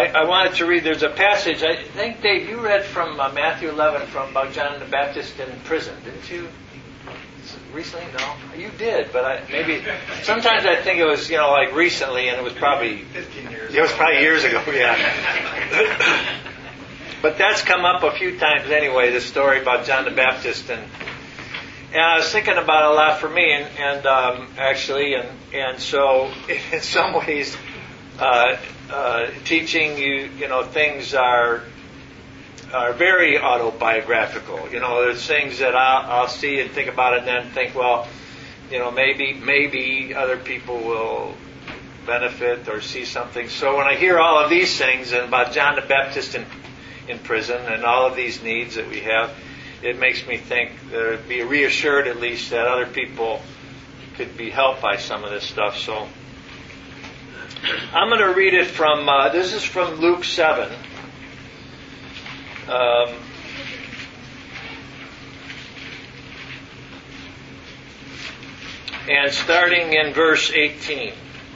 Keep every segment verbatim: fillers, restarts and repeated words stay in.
I, I wanted to read, there's a passage, I think, Dave, you read from uh, Matthew eleven from about John the Baptist in prison, didn't you? Recently? No? You did, but I, maybe, sometimes I think it was, you know, like recently, and it was probably, fifteen years it was probably years ago, yeah. But that's come up a few times anyway, this story about John the Baptist, and and I was thinking about it a lot for me, and, and um, actually, and and so in some ways, uh, uh, teaching you, you know, things are are very autobiographical. You know, there's things that I'll, I'll see and think about, it and then think, well, you know, maybe maybe other people will benefit or see something. So when I hear all of these things and about John the Baptist in in prison and all of these needs that we have, it makes me think uh, be reassured at least that other people could be helped by some of this stuff. So I'm going to read it from, uh, this is from Luke seven. Um, and starting in verse eighteen.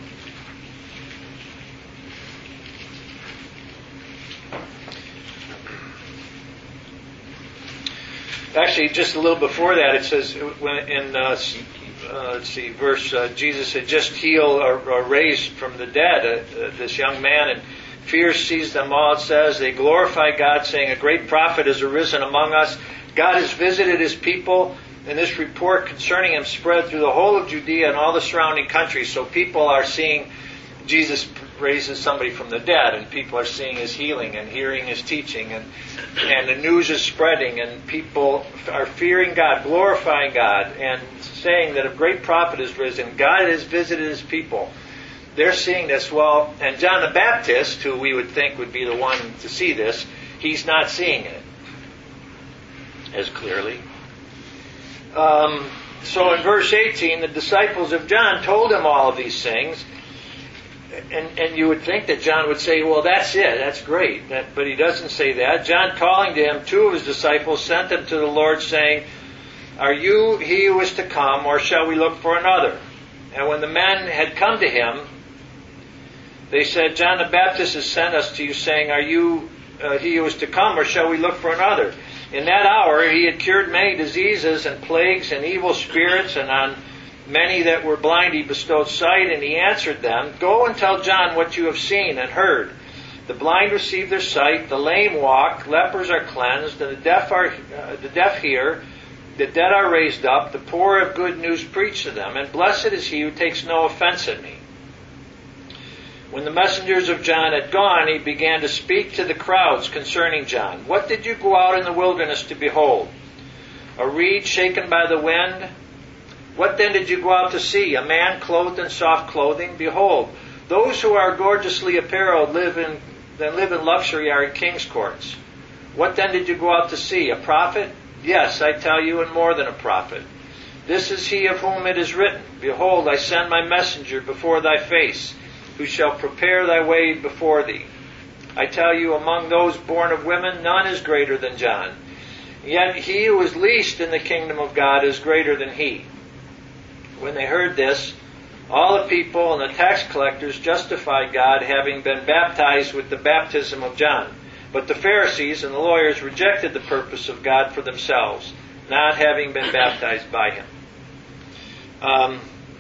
Actually, just a little before that, it says when in uh, uh, let's see, verse uh, Jesus had just healed or, or raised from the dead uh, uh, this young man, and fear seized them all. It says they glorify God, saying, "A great prophet has arisen among us. God has visited His people." And this report concerning Him spread through the whole of Judea and all the surrounding countries. So people are seeing Jesus raises somebody from the dead, and people are seeing His healing and hearing His teaching, and and the news is spreading, and people are fearing God, glorifying God, and saying that a great prophet has risen. God has visited His people. They're seeing this. Well, and John the Baptist, who we would think would be the one to see this, he's not seeing it as clearly. Um, so in verse eighteen, the disciples of John told him all of these things. And, and you would think that John would say, well, that's it, that's great. That, but he doesn't say that. John, calling to him two of his disciples, sent them to the Lord, saying, "Are you he who is to come, or shall we look for another?" And when the men had come to him, they said, "John the Baptist has sent us to you, saying, Are you uh, he who is to come, or shall we look for another?" In that hour he had cured many diseases and plagues and evil spirits, and on many that were blind He bestowed sight. And He answered them, "Go and tell John what you have seen and heard. The blind receive their sight, the lame walk, lepers are cleansed, and the deaf are uh, the deaf hear, the dead are raised up, the poor have good news preached to them, and blessed is he who takes no offense at me." When the messengers of John had gone, He began to speak to the crowds concerning John. "What did you go out in the wilderness to behold? A reed shaken by the wind? What then did you go out to see? A man clothed in soft clothing? Behold, those who are gorgeously apparelled live in, that live in luxury are in king's courts. What then did you go out to see? A prophet? Yes, I tell you, and more than a prophet. This is he of whom it is written, Behold, I send my messenger before thy face, who shall prepare thy way before thee. I tell you, among those born of women, none is greater than John. Yet he who is least in the kingdom of God is greater than he." When they heard this, all the people and the tax collectors justified God, having been baptized with the baptism of John. But the Pharisees and the lawyers rejected the purpose of God for themselves, not having been baptized by Him. Um,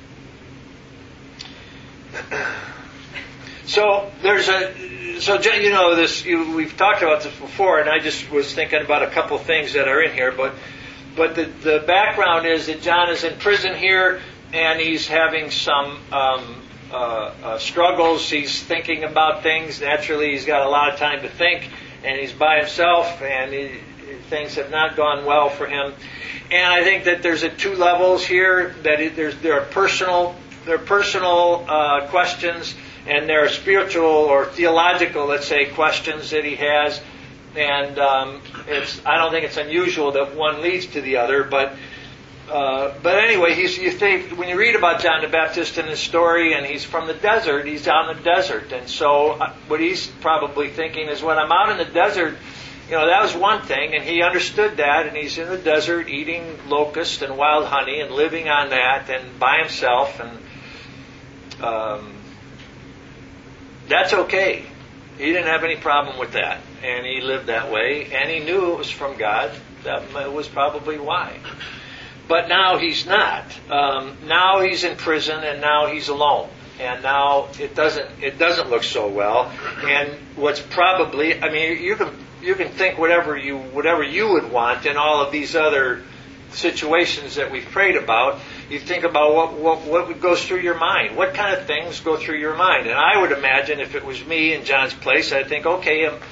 so there's a, so you know this. You, we've talked about this before, and I just was thinking about a couple things that are in here, but. But the, the background is that John is in prison here, and he's having some um, uh, uh, struggles. He's thinking about things. Naturally, he's got a lot of time to think, and he's by himself, and he, things have not gone well for him. And I think that there's a two levels here. That it, there's there are personal there are personal uh, questions, and there are spiritual or theological, let's say, questions that he has. And um, it's I don't think it's unusual that one leads to the other, but uh, but anyway, he's you think when you read about John the Baptist in his story, and he's from the desert, he's out in the desert, and so what he's probably thinking is, when I'm out in the desert, you know, that was one thing, and he understood that, and he's in the desert eating locusts and wild honey and living on that and by himself, and um, that's okay. He didn't have any problem with that, and he lived that way, and he knew it was from God. That was probably why. But now he's not. Um, now he's in prison, and now he's alone, and now it doesn't it doesn't look so well. And what's probably, I mean, you can you can think whatever you whatever you would want in all of these other situations that we've prayed about. You think about what, what what goes through your mind. What kind of things go through your mind? And I would imagine if it was me in John's place, I'd think, okay, am,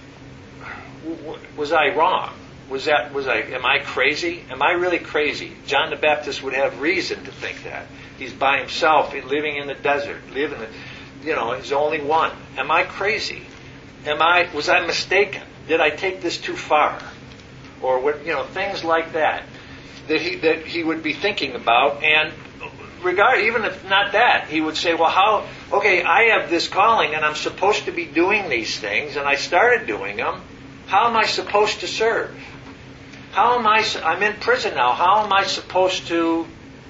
was I wrong? Was that was I? Am I crazy? Am I really crazy? John the Baptist would have reason to think that. He's by himself, living in the desert, living, you know, he's the only one. Am I crazy? Am I? Was I mistaken? Did I take this too far? Or what? You know, things like that. That he that he would be thinking about, and regard even if not that, he would say, well, how? Okay, I have this calling, and I'm supposed to be doing these things, and I started doing them. How am I supposed to serve? How am I? I'm in prison now. How am I supposed to?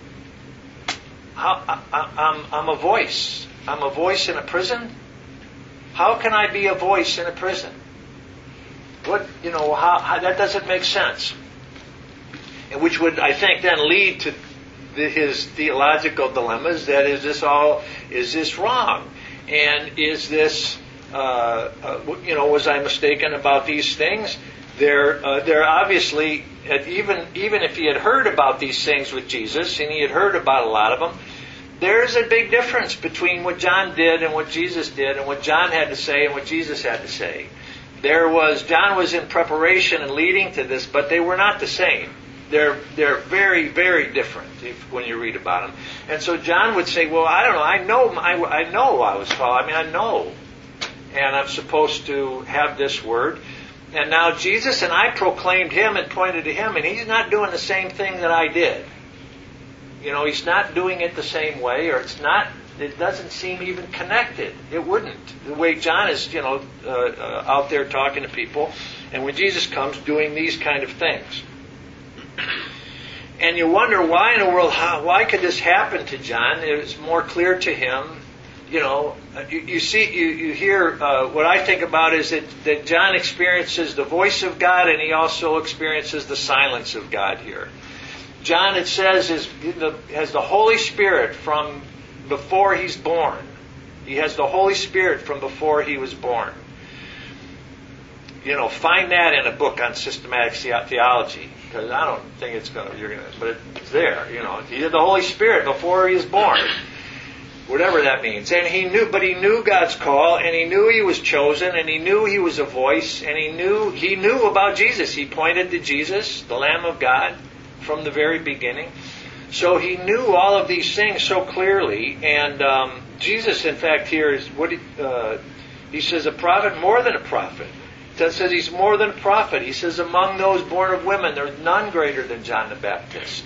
How I, I, I'm I'm a voice. I'm a voice in a prison. How can I be a voice in a prison? What you know? How, how that doesn't make sense. And which would, I think, then lead to the, his theological dilemmas. That is this all? Is this wrong? And is this? Uh, uh, you know, was I mistaken about these things? They're uh, they're obviously even even if he had heard about these things with Jesus, and he had heard about a lot of them, there's a big difference between what John did and what Jesus did, and what John had to say and what Jesus had to say. There was John was in preparation and leading to this, but they were not the same. They're they're very, very different if, when you read about them. And so John would say, well, I don't know. I know I, I know I was called. I mean, I know. And I'm supposed to have this word. And now Jesus and I proclaimed him and pointed to him, and he's not doing the same thing that I did. You know, he's not doing it the same way, or it's not, it doesn't seem even connected. It wouldn't. The way John is, you know, uh, uh, out there talking to people, and when Jesus comes doing these kind of things. And you wonder why in the world, how, why could this happen to John? It was more clear to him. You know, you, you see, you, you hear, uh, what I think about is that, that John experiences the voice of God, and he also experiences the silence of God here. John, it says, is has the Holy Spirit from before he's born. He has the Holy Spirit from before he was born. You know, find that in a book on systematic theology, because I don't think it's going to, you're going to, but it's there, you know. He had the Holy Spirit before he was born. Whatever that means. And he knew, but he knew God's call, and he knew he was chosen, and he knew he was a voice, and he knew, he knew about Jesus. He pointed to Jesus, the Lamb of God, from the very beginning. So he knew all of these things so clearly, and um, Jesus, in fact, here is what he, uh, he says, a prophet more than a prophet. It says he's more than a prophet. He says, among those born of women, there's none greater than John the Baptist.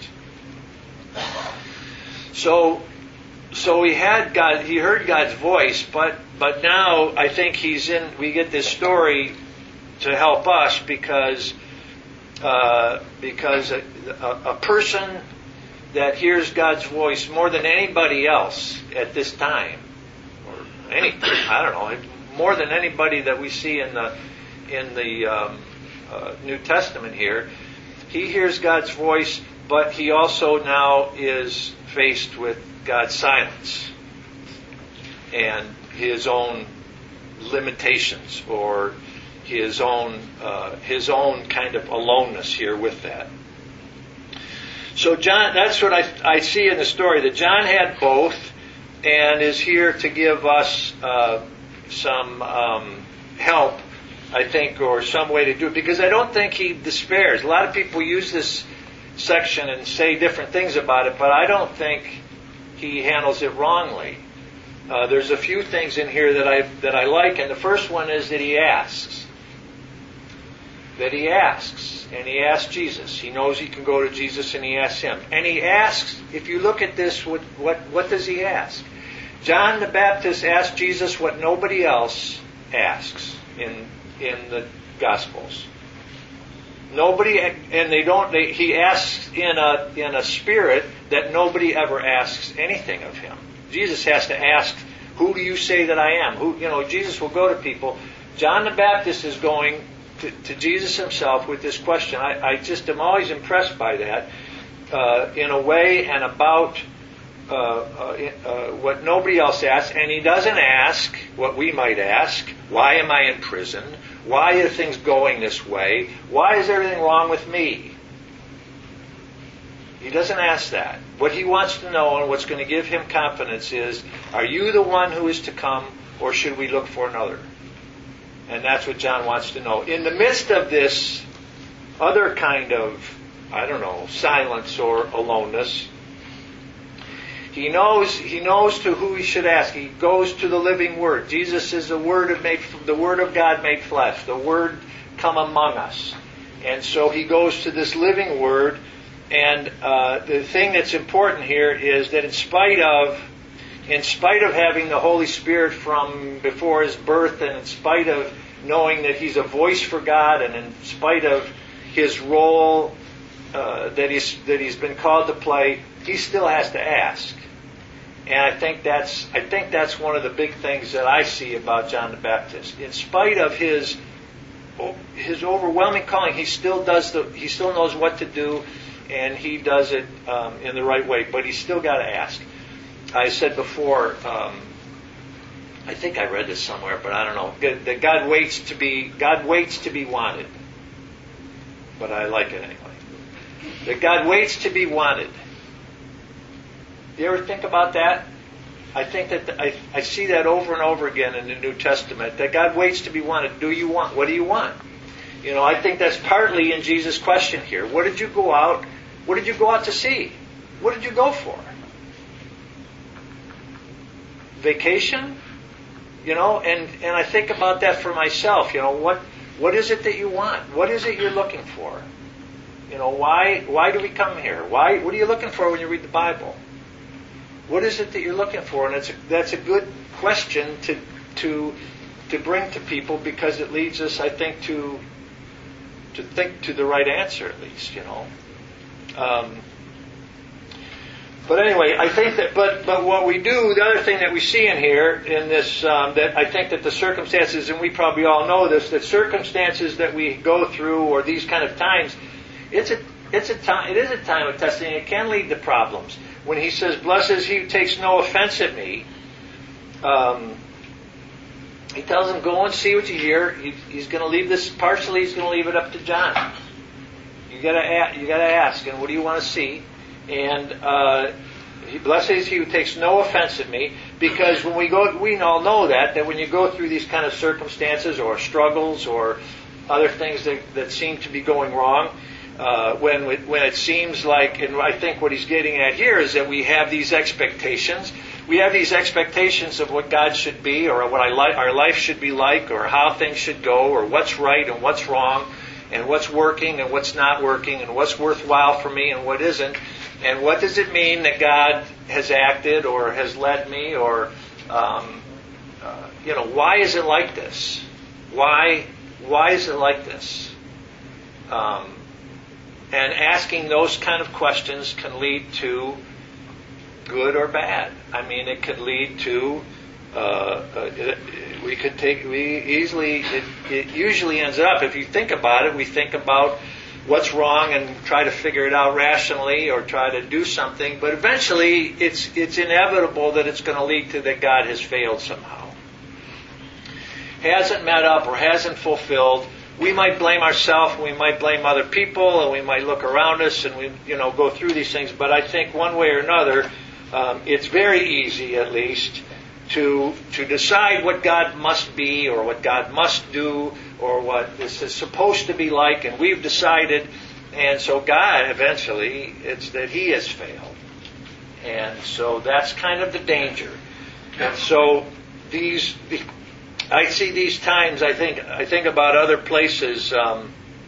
So, so he had God. He heard God's voice, but but now I think he's in. We get this story to help us because uh, because a, a, a person that hears God's voice more than anybody else at this time, or any I don't know, more than anybody that we see in the in the um, uh, New Testament here, he hears God's voice, but he also now is faced with God's silence and his own limitations, or his own uh, his own kind of aloneness here with that. So John, that's what I, I see in the story, that John had both and is here to give us uh, some um, help, I think, or some way to do it, because I don't think he despairs. A lot of people use this section and say different things about it, but I don't think he handles it wrongly. Uh, there's a few things in here that I that I like, and the first one is that he asks. That he asks, and he asks Jesus. He knows he can go to Jesus, and he asks him. And he asks, if you look at this, what what, what does he ask? John the Baptist asked Jesus what nobody else asks in in the Gospels. Nobody, and they don't. They, he asks in a in a spirit that nobody ever asks anything of him. Jesus has to ask Who do you say that I am? Who, you know, Jesus will go to people. John the Baptist is going to, to Jesus himself with this question. I, I just am always impressed by that uh, in a way and about uh, uh, uh, what nobody else asks. And he doesn't ask what we might ask. Why am I in prison? Why are things going this way? Why is everything wrong with me? He doesn't ask that. What he wants to know and what's going to give him confidence is, are you the one who is to come, or should we look for another? And that's what John wants to know. In the midst of this other kind of, I don't know, silence or aloneness, he knows he knows to who he should ask. He goes to the living Word. Jesus is the Word of made, the Word of God made flesh, the Word come among us. And so he goes to this living Word. And uh, the thing that's important here is that in spite of, in spite of having the Holy Spirit from before his birth, and in spite of knowing that he's a voice for God, and in spite of his role uh, that he's that he's been called to play, he still has to ask. And I think that's I think that's one of the big things that I see about John the Baptist. In spite of his his overwhelming calling, he still does the he still knows what to do. And he does it um, in the right way, but he's still got to ask. I said before, um, I think I read this somewhere, but I don't know, that God waits to be God waits to be wanted. But I like it anyway. That God waits to be wanted. Do you ever think about that? I think that the, I, I see that over and over again in the New Testament. That God waits to be wanted. Do you want? What do you want? You know, I think that's partly in Jesus' question here. What did you go out? What did you go out to see? What did you go for? Vacation? You know, and, and I think about that for myself. You know, what what is it that you want? What is it you're looking for? You know, why why do we come here? Why what are you looking for when you read the Bible? What is it that you're looking for? And it's a, that's a good question to to to bring to people, because it leads us, I think, to to think to the right answer, at least, you know. Um, but anyway, I think that, but but what we do, the other thing that we see in here, in this, um, that I think that the circumstances, and we probably all know this, that circumstances that we go through, or these kind of times, it's a it's a time, it is a time of testing. It can lead to problems. When he says, "Blessed is he who takes no offense at me," um, he tells them, go and see what you hear. He, he's going to leave this, partially he's going to leave it up to John. You got to you got to ask, and what do you want to see? And uh, blessed is he who takes no offense at me, because when we go, we all know that, that when you go through these kind of circumstances or struggles or other things that, that seem to be going wrong, uh, when, when it seems like, and I think what he's getting at here is that we have these expectations. We have these expectations of what God should be, or what our life should be like, or how things should go, or what's right and what's wrong, and what's working and what's not working, and what's worthwhile for me and what isn't. And what does it mean that God has acted or has led me, or, um, uh, you know, why is it like this? Why, why is it like this? Um, and asking those kind of questions can lead to good or bad. I mean, it could lead to, uh, uh, it, we could take, we easily, it, it usually ends up, if you think about it, we think about what's wrong and try to figure it out rationally or try to do something, but eventually it's it's inevitable that it's going to lead to that God has failed somehow. Hasn't met up or hasn't fulfilled. We might blame ourselves, we might blame other people, and we might look around us and we, you know, go through these things, but I think one way or another, um, it's very easy at least to to decide what God must be or what God must do or what this is supposed to be like, and we've decided, and so God eventually, it's that He has failed. And so that's kind of the danger. And so these, I see these times, I think I think about other places um,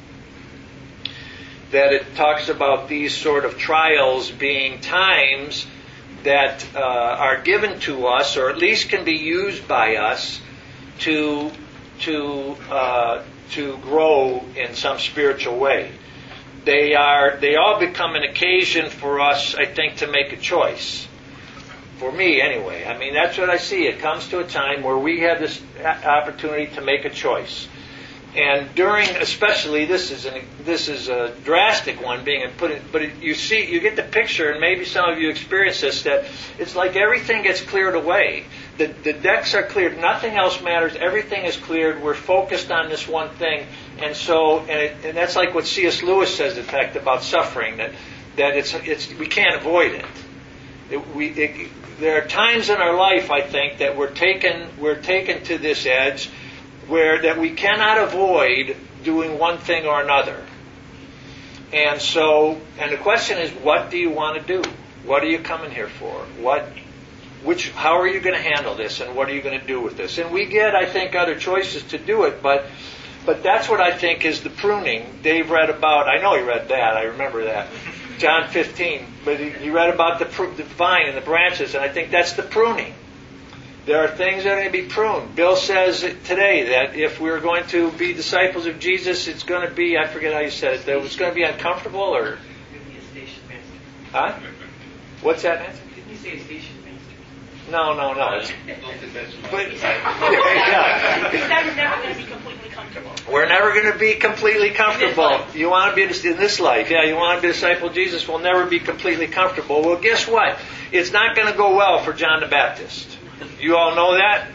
that it talks about these sort of trials being times that uh, are given to us, or at least can be used by us to to uh, to grow in some spiritual way. They are they all become an occasion for us, I think, to make a choice. For me, anyway. I mean, that's what I see. It comes to a time where we have this opportunity to make a choice. And during, especially, this is an, this is a drastic one being put in, but it, you see, you get the picture, and maybe some of you experience this, that it's like everything gets cleared away. The, the decks are cleared. Nothing else matters. Everything is cleared. We're focused on this one thing. And so, and, it, and that's like what C S Lewis says, in fact, about suffering, that, that it's, it's, we can't avoid it. It, we, it, there are times in our life, I think, that we're taken, we're taken to this edge where that we cannot avoid doing one thing or another. And so, and the question is, what do you want to do? What are you coming here for? What, which, how are you going to handle this, and what are you going to do with this? And we get, I think, other choices to do it, but, but that's what I think is the pruning. Dave read about, I know he read that, I remember that, John fifteen, but he, he read about the, the vine and the branches, and I think that's the pruning. There are things that are going to be pruned. Bill says today that if we're going to be disciples of Jesus, it's going to be, I forget how you said it, that it's going to be uncomfortable, or... Huh? What's that, Nancy? Didn't you say station master? No, no, no. It's, but, yeah. That's never going to be completely comfortable. We're never going to be completely comfortable. You want to be in this life. Yeah, you want to be a disciple of Jesus, will never be completely comfortable. Well, guess what? It's not going to go well for John the Baptist. You all know that?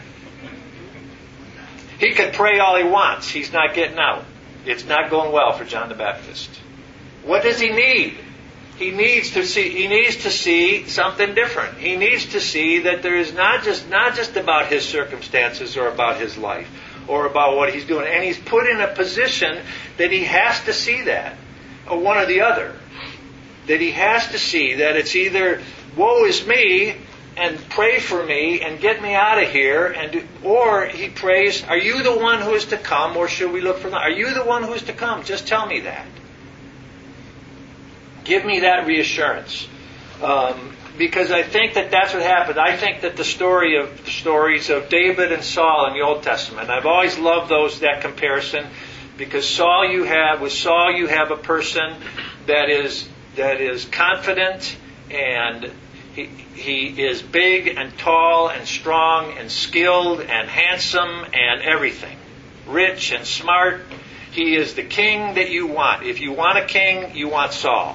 He could pray all he wants. He's not getting out. It's not going well for John the Baptist. What does he need? He needs to see. He needs to see something different. He needs to see that there is not just not just about his circumstances or about his life or about what he's doing. And he's put in a position that he has to see that, or one or the other. That he has to see that it's either woe is me, and pray for me and get me out of here, and do, or he prays, are you the one who is to come, or should we look for them? Are you the one who is to come? Just tell me that. Give me that reassurance. Um, because I think that that's what happened. I think that the story of the stories of David and Saul in the Old Testament, I've always loved those, that comparison, because Saul you have, with Saul you have a person that is, that is confident, and He, he is big and tall and strong and skilled and handsome and everything. Rich and smart. He is the king that you want. If you want a king, you want Saul.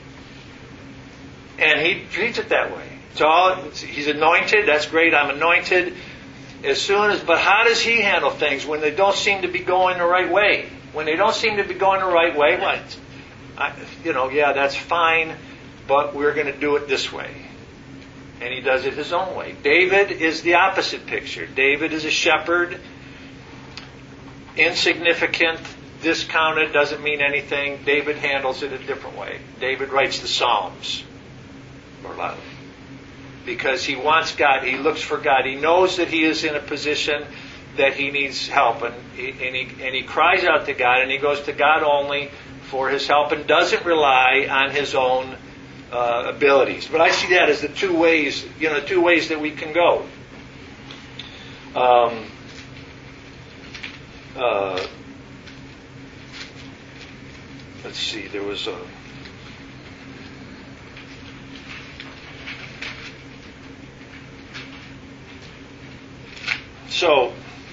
And he treats it that way. It's all, he's anointed. That's great. I'm anointed. As soon as, but how does he handle things when they don't seem to be going the right way? When they don't seem to be going the right way, what? I, you know, yeah, that's fine, but we're going to do it this way. And he does it his own way. David is the opposite picture. David is a shepherd, insignificant, discounted, doesn't mean anything. David handles it a different way. David writes the Psalms, or a lot of them, because he wants God. He looks for God. He knows that he is in a position that he needs help, and he, and he, and he cries out to God, and he goes to God only for his help, and doesn't rely on his own Uh, abilities. But I see that as the two ways, you know, two ways that we can go. Um, uh, let's see, there was a... So,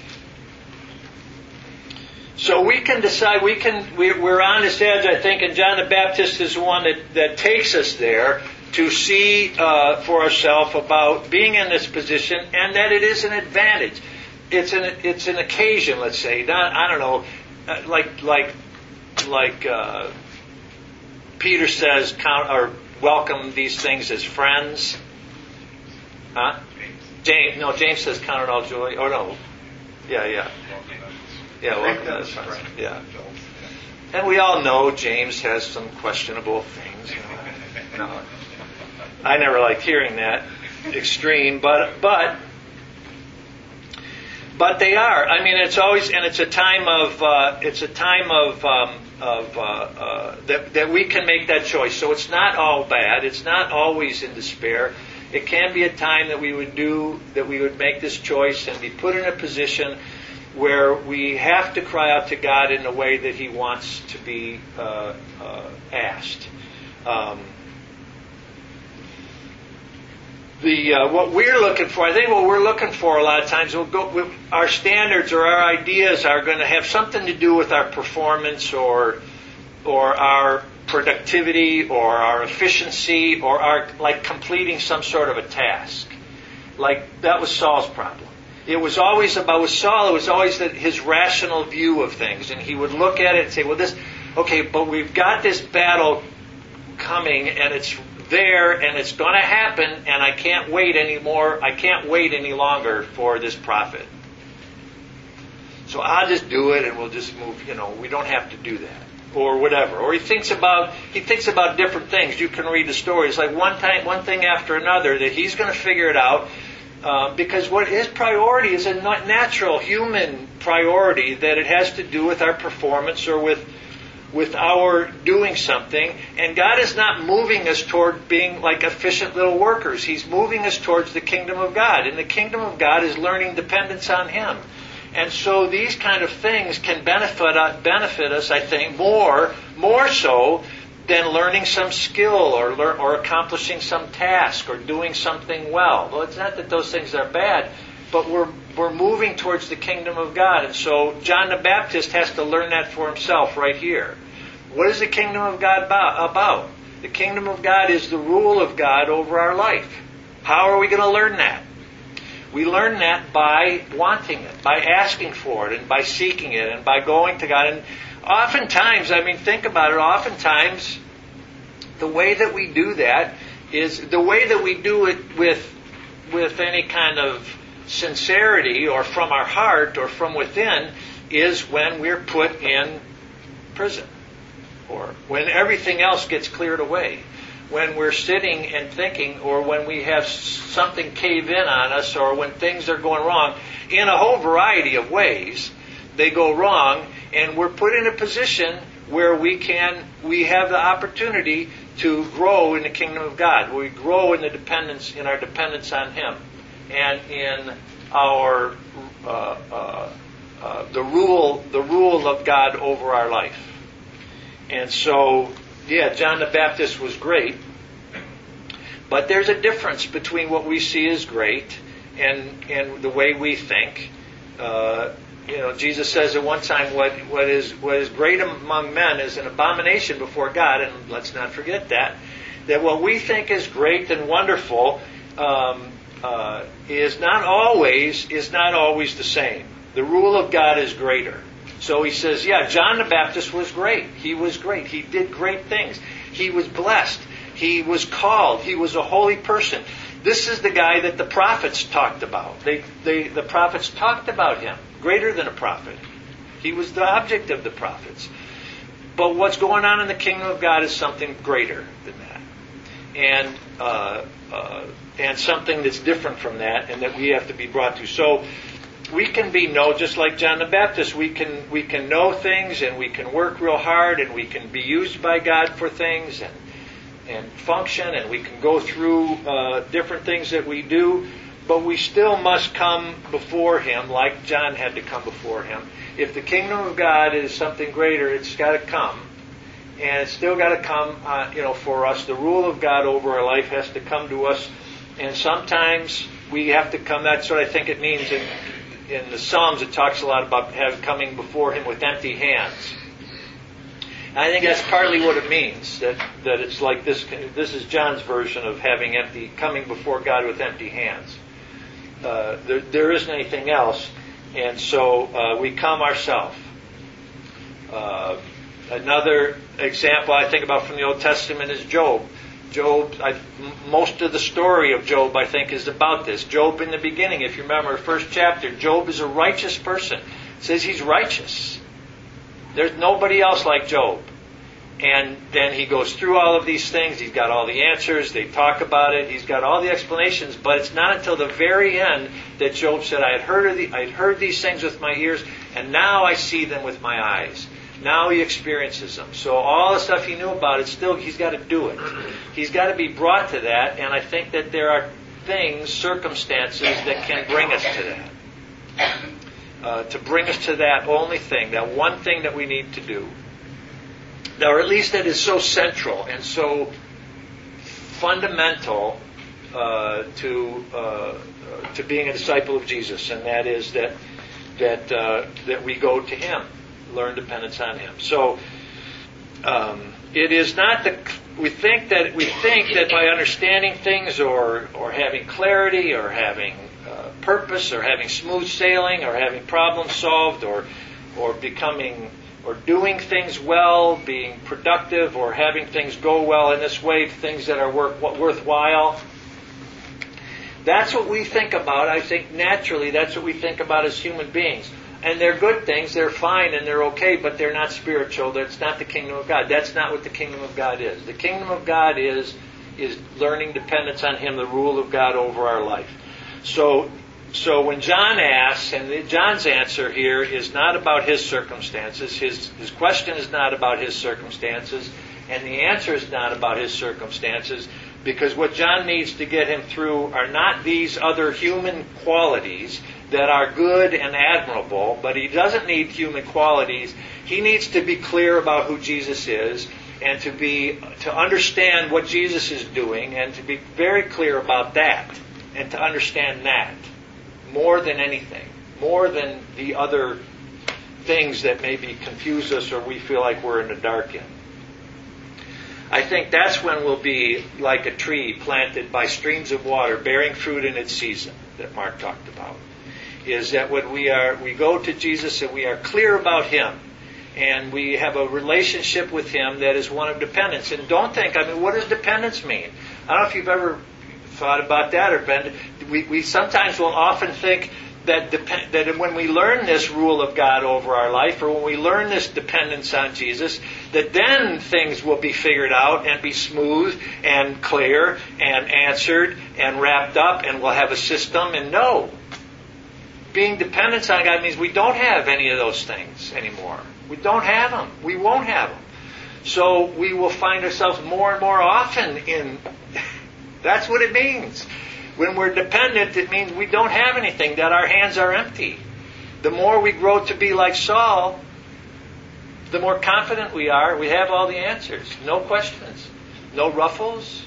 So we can decide, we can, we're on this edge, I think, and John the Baptist is the one that, that takes us there to see uh, for ourselves about being in this position, and that it is an advantage. It's an it's an occasion, let's say. Not, I don't know, like like like uh, Peter says, count or welcome these things as friends. Huh? James, no, James says count it all joy. Oh no, yeah, yeah. Yeah, welcome to this. Yeah. And we all know James has some questionable things. You know. No. I never liked hearing that extreme, but but but they are. I mean, it's always, and it's a time of uh, it's a time of um, of uh, uh, that that we can make that choice. So it's not all bad. It's not always in despair. It can be a time that we would do that we would make this choice and be put in a position where we have to cry out to God in the way that He wants to be uh, uh, asked. Um, the uh, what we're looking for, I think what we're looking for a lot of times, we'll go, we, our standards or our ideas are going to have something to do with our performance or or our productivity or our efficiency or our like completing some sort of a task. Like that was Saul's problem. It was always about with Saul. It was always that his rational view of things, and he would look at it and say, "Well, this, okay, but we've got this battle coming, and it's there, and it's going to happen, and I can't wait anymore. I can't wait any longer for this prophet. So I'll just do it, and we'll just move. You know, we don't have to do that, or whatever." Or he thinks about he thinks about different things. You can read the stories like one time, one thing after another that he's going to figure it out. Uh, because what his priority is a natural human priority, that it has to do with our performance or with with our doing something. And God is not moving us toward being like efficient little workers. He's moving us towards the kingdom of God. And the kingdom of God is learning dependence on Him. And so these kind of things can benefit us, benefit us, I think, more more so than learning some skill or learn, or accomplishing some task or doing something well. Well, it's not that those things are bad, but we're we're moving towards the kingdom of God. And so John the Baptist has to learn that for himself right here. What is the kingdom of God about? The kingdom of God is the rule of God over our life. How are we going to learn that? We learn that by wanting it, by asking for it, and by seeking it, and by going to God. And oftentimes, I mean, think about it, oftentimes the way that we do that is the way that we do it with with any kind of sincerity or from our heart or from within is when we're put in prison or when everything else gets cleared away. When we're sitting and thinking, or when we have something cave in on us, or when things are going wrong, in a whole variety of ways, they go wrong, and we're put in a position where we can, we have the opportunity to grow in the kingdom of God. We grow in the dependence, in our dependence on Him, and in our uh, uh, uh, the rule, the rule of God over our life. And so, yeah, John the Baptist was great, but there's a difference between what we see as great and and the way we think. Uh, you know, Jesus says at one time, "What what is what is great among men is an abomination before God." And let's not forget that that what we think is great and wonderful um, uh, is not always is not always the same. The rule of God is greater. So he says, yeah, John the Baptist was great. He was great. He did great things. He was blessed. He was called. He was a holy person. This is the guy that the prophets talked about. They, they, the prophets talked about him, greater than a prophet. He was the object of the prophets. But what's going on in the kingdom of God is something greater than that. And, uh, uh, and something that's different from that, and that we have to be brought to. So, we can be know, just like John the Baptist, we can we can know things, and we can work real hard, and we can be used by God for things, and and function, and we can go through uh, different things that we do, but we still must come before Him like John had to come before Him. If the kingdom of God is something greater, it's got to come, and it's still got to come, uh, you know, for us. The rule of God over our life has to come to us, and sometimes we have to come. That's what I think it means in. In the Psalms, it talks a lot about have, coming before Him with empty hands. And I think that's partly what it means. That that it's like this. This is John's version of having empty, coming before God with empty hands. Uh, there, there isn't anything else, and so uh, we come ourselves. Uh, another example I think about from the Old Testament is Job. Job, I, most of the story of Job, I think, is about this. Job in the beginning, if you remember the first chapter, Job is a righteous person. It says he's righteous. There's nobody else like Job. And then he goes through all of these things. He's got all the answers. They talk about it. He's got all the explanations. But it's not until the very end that Job said, I had heard of the, I had heard these things with my ears, and now I see them with my eyes. Now he experiences them. So all the stuff he knew about it, still he's got to do it. He's got to be brought to that, and I think that there are things, circumstances that can bring us to that. Uh, to bring us to that only thing, that one thing that we need to do. Or at least that is so central and so fundamental uh, to uh, to being a disciple of Jesus, and that is that that uh, that we go to Him, learn dependence on Him. So um, it is not the we think that we think that by understanding things or or having clarity or having uh, purpose or having smooth sailing or having problems solved or or becoming or doing things well, being productive, or having things go well in this way, things that are worth, worthwhile. That's what we think about. I think naturally that's what we think about as human beings. And they're good things, they're fine and they're okay, but they're not spiritual. That's not the kingdom of God. That's not what the kingdom of God is. The kingdom of God is, is learning dependence on Him, the rule of God over our life. So So when John asks, and John's answer here is not about his circumstances, his, his question is not about his circumstances, and the answer is not about his circumstances, because what John needs to get him through are not these other human qualities that are good and admirable, but he doesn't need human qualities. He needs to be clear about who Jesus is, and to be to understand what Jesus is doing, and to be very clear about that, and to understand that. More than anything, more than the other things that maybe confuse us or we feel like we're in the dark in. I think that's when we'll be like a tree planted by streams of water, bearing fruit in its season, that Mark talked about. Is that when we are, we go to Jesus and we are clear about Him, and we have a relationship with Him that is one of dependence. And don't think, I mean, what does dependence mean? I don't know if you've ever thought about that or been. We, we sometimes will often think that depend, that when we learn this rule of God over our life, or when we learn this dependence on Jesus, that then things will be figured out and be smooth and clear and answered and wrapped up, and we'll have a system. And no, being dependent on God means we don't have any of those things anymore. We don't have them. We won't have them. So we will find ourselves more and more often in. That's what it means. When we're dependent, it means we don't have anything, that our hands are empty. The more we grow to be like Saul, the more confident we are. We have all the answers. No questions. No ruffles.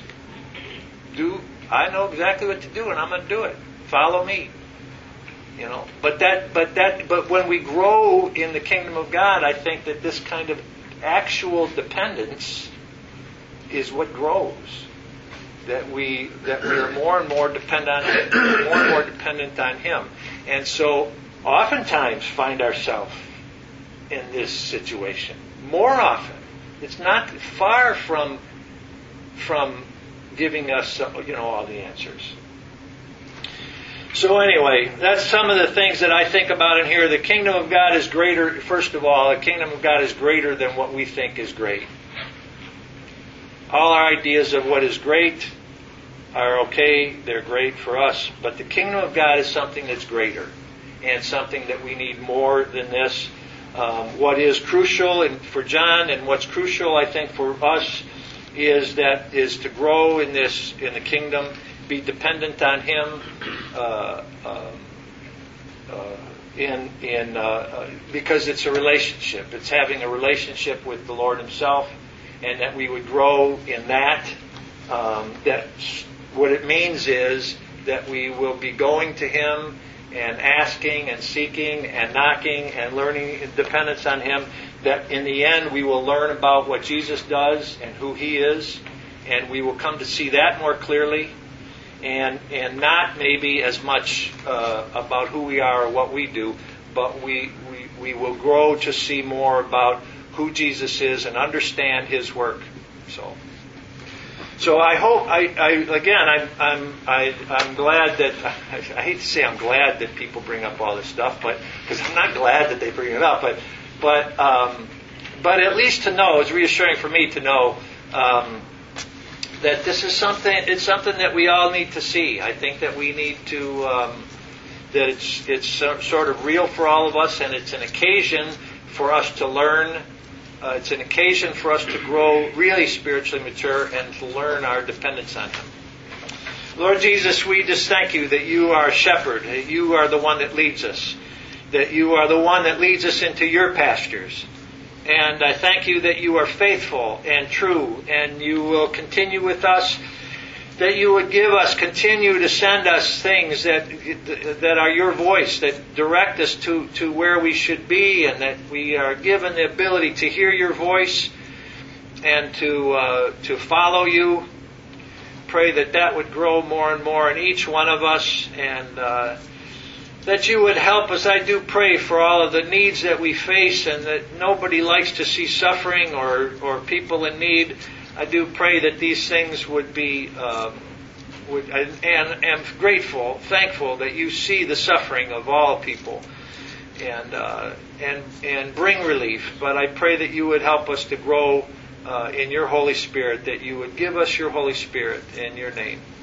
Do I know exactly what to do, and I'm going to do it. Follow me. You know. But that, but that, but when we grow in the kingdom of God, I think that this kind of actual dependence is what grows. That we that we are more and more dependent on Him, more and more dependent on Him, and so oftentimes find ourselves in this situation. More often, it's not far from from giving us you know all the answers. So anyway, that's some of the things that I think about in here. The kingdom of God is greater. First of all, the kingdom of God is greater than what we think is great. All our ideas of what is great are okay, they're great for us, but the kingdom of God is something that's greater, and something that we need more than this. Um, what is crucial in, for John, and what's crucial, I think, for us, is that is to grow in this in the kingdom, be dependent on Him, uh, um, uh, in in uh, uh, because it's a relationship. It's having a relationship with the Lord Himself. And that we would grow in that. Um, that what it means is that we will be going to Him and asking and seeking and knocking and learning dependence on Him. That in the end we will learn about what Jesus does and who He is, and we will come to see that more clearly, and and not maybe as much uh, about who we are or what we do, but we, we we will grow to see more about who Jesus is and understand His work. So, so I hope I, I again I'm I'm I, I'm glad that I, I hate to say I'm glad that people bring up all this stuff, but because I'm not glad that they bring it up, but but um, but at least to know, it's reassuring for me to know um, that this is something. It's something that we all need to see. I think that we need to um, that it's it's sort of real for all of us, and it's an occasion for us to learn. Uh, it's an occasion for us to grow really spiritually mature and to learn our dependence on Him. Lord Jesus, we just thank You that You are a shepherd, that You are the one that leads us, that You are the one that leads us into Your pastures. And I thank You that You are faithful and true, and You will continue with us that you would give us, continue to send us things that that are your voice, that direct us to, to where we should be, and that we are given the ability to hear your voice and to uh, to follow you. Pray that that would grow more and more in each one of us, and uh, that you would help us. I do pray for all of the needs that we face, and that nobody likes to see suffering or, or people in need. I do pray that these things would be, um, would, and am grateful, thankful that you see the suffering of all people, and uh, and and bring relief. But I pray that you would help us to grow uh, in your Holy Spirit, that you would give us your Holy Spirit in your name.